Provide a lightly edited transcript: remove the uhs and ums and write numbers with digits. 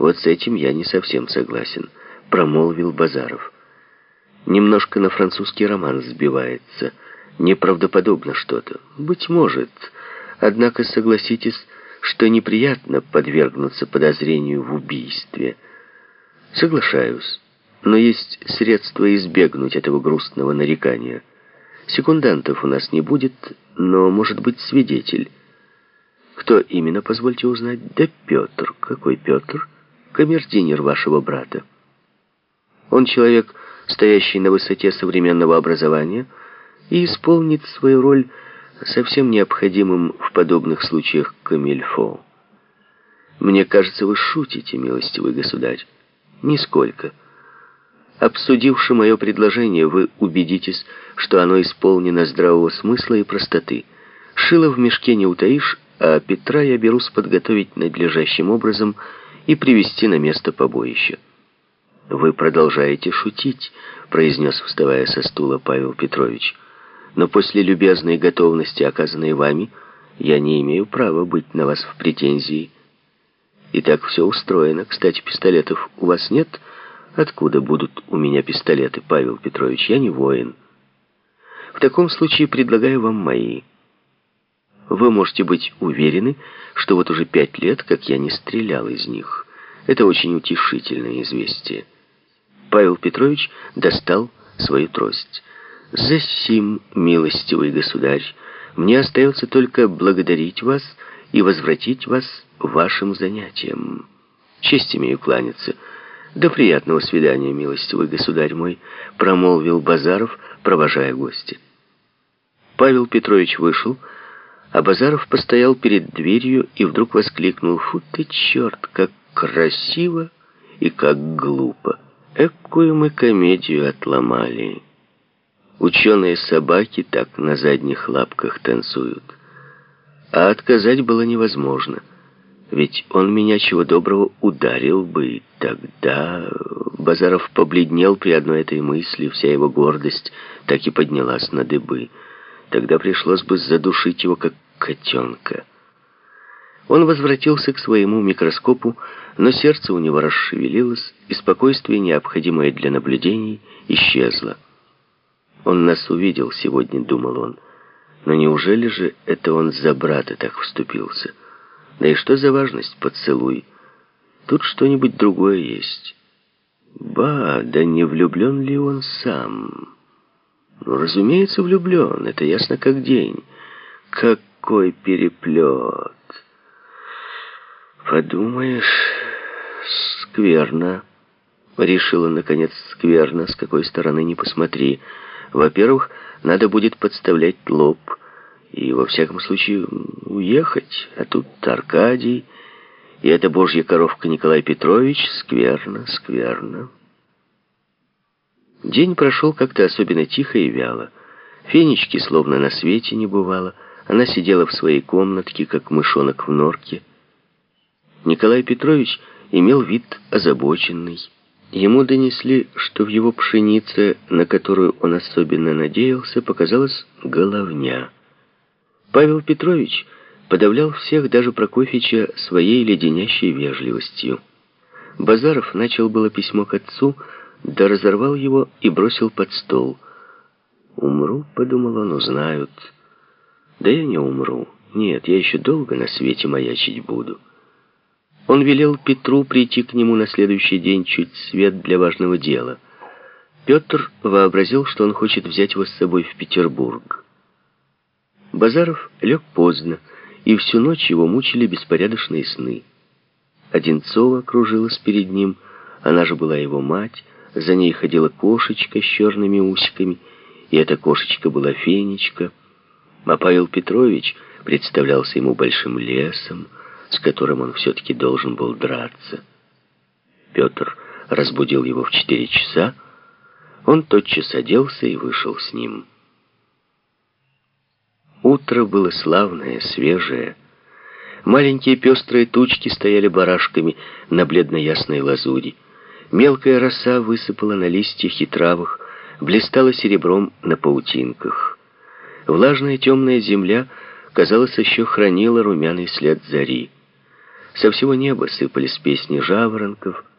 «Вот с этим я не совсем согласен», — промолвил Базаров. «Немножко на французский роман сбивается. Неправдоподобно что-то. Быть может. Однако согласитесь, что неприятно подвергнуться подозрению в убийстве». «Соглашаюсь. Но есть средства избегнуть этого грустного нарекания. Секундантов у нас не будет, но может быть свидетель». «Кто именно, позвольте узнать?» «Да Петр». «Какой Петр?» «Камердинер вашего брата. Он человек, стоящий на высоте современного образования, и исполнит свою роль совсем необходимым в подобных случаях камильфо». «Мне кажется, вы шутите, милостивый государь». «Нисколько. Обсудивши мое предложение, вы убедитесь, что оно исполнено здравого смысла и простоты. Шило в мешке не утаишь, а Петра я берусь подготовить надлежащим образом и привести на место побоища». «Вы продолжаете шутить», — произнес, вставая со стула Павел Петрович. «Но после любезной готовности, оказанной вами, я не имею права быть на вас в претензии. И так все устроено. Кстати, пистолетов у вас нет? Откуда будут у меня пистолеты, Павел Петрович? Я не воин. В таком случае предлагаю вам мои. Вы можете быть уверены, что вот уже 5 лет, как я не стрелял из них. Это очень утешительное известие». Павел Петрович достал свою трость. «Засим, милостивый государь, мне остается только благодарить вас и возвратить вас вашим занятиям. Честь имею кланяться. До приятного свидания, милостивый государь мой», — промолвил Базаров, провожая гостя. Павел Петрович вышел, а Базаров постоял перед дверью и вдруг воскликнул: «Фу ты, черт, как красиво и как глупо! Экую мы комедию отломали. Ученые собаки так на задних лапках танцуют». А отказать было невозможно, ведь он меня чего доброго ударил бы, и тогда... Базаров побледнел при одной этой мысли, вся его гордость так и поднялась на дыбы. Тогда пришлось бы задушить его, как котенка. Он возвратился к своему микроскопу, но сердце у него расшевелилось, и спокойствие, необходимое для наблюдений, исчезло. «Он нас увидел сегодня», — думал он. «Но неужели же это он за брата так вступился? Да и что за важность поцелуй? Тут что-нибудь другое есть. Ба, да не влюблен ли он сам?» «Ну, разумеется, влюблен, это ясно как день. Какой переплет! Подумаешь, скверно», — решила, наконец, скверно, с какой стороны ни посмотри. Во-первых, надо будет подставлять лоб и, во всяком случае, уехать. А тут Аркадий, и эта божья коровка Николай Петрович. Скверно, скверно. День прошел как-то особенно тихо и вяло. Фенечки словно на свете не бывало. Она сидела в своей комнатке, как мышонок в норке. Николай Петрович имел вид озабоченный. Ему донесли, что в его пшенице, на которую он особенно надеялся, показалась головня. Павел Петрович подавлял всех, даже Прокофьича, своей леденящей вежливостью. Базаров начал было письмо к отцу, да разорвал его и бросил под стол. «Умру», — подумал он, — «узнают». «Да я не умру. Нет, я еще долго на свете маячить буду». Он велел Петру прийти к нему на следующий день чуть свет для важного дела. Петр вообразил, что он хочет взять его с собой в Петербург. Базаров лег поздно, и всю ночь его мучили беспорядочные сны. Одинцова кружилась перед ним, она же была его мать, за ней ходила кошечка с черными усиками, и эта кошечка была Фенечка. А Павел Петрович представлялся ему большим лесом, с которым он все-таки должен был драться. Петр разбудил его в 4 часа. Он тотчас оделся и вышел с ним. Утро было славное, свежее. Маленькие пестрые тучки стояли барашками на бледно-ясной лазури. Мелкая роса высыпала на листьях и травах, блистала серебром на паутинках. Влажная темная земля, казалось, еще хранила румяный след зари. Со всего неба сыпались песни жаворонков,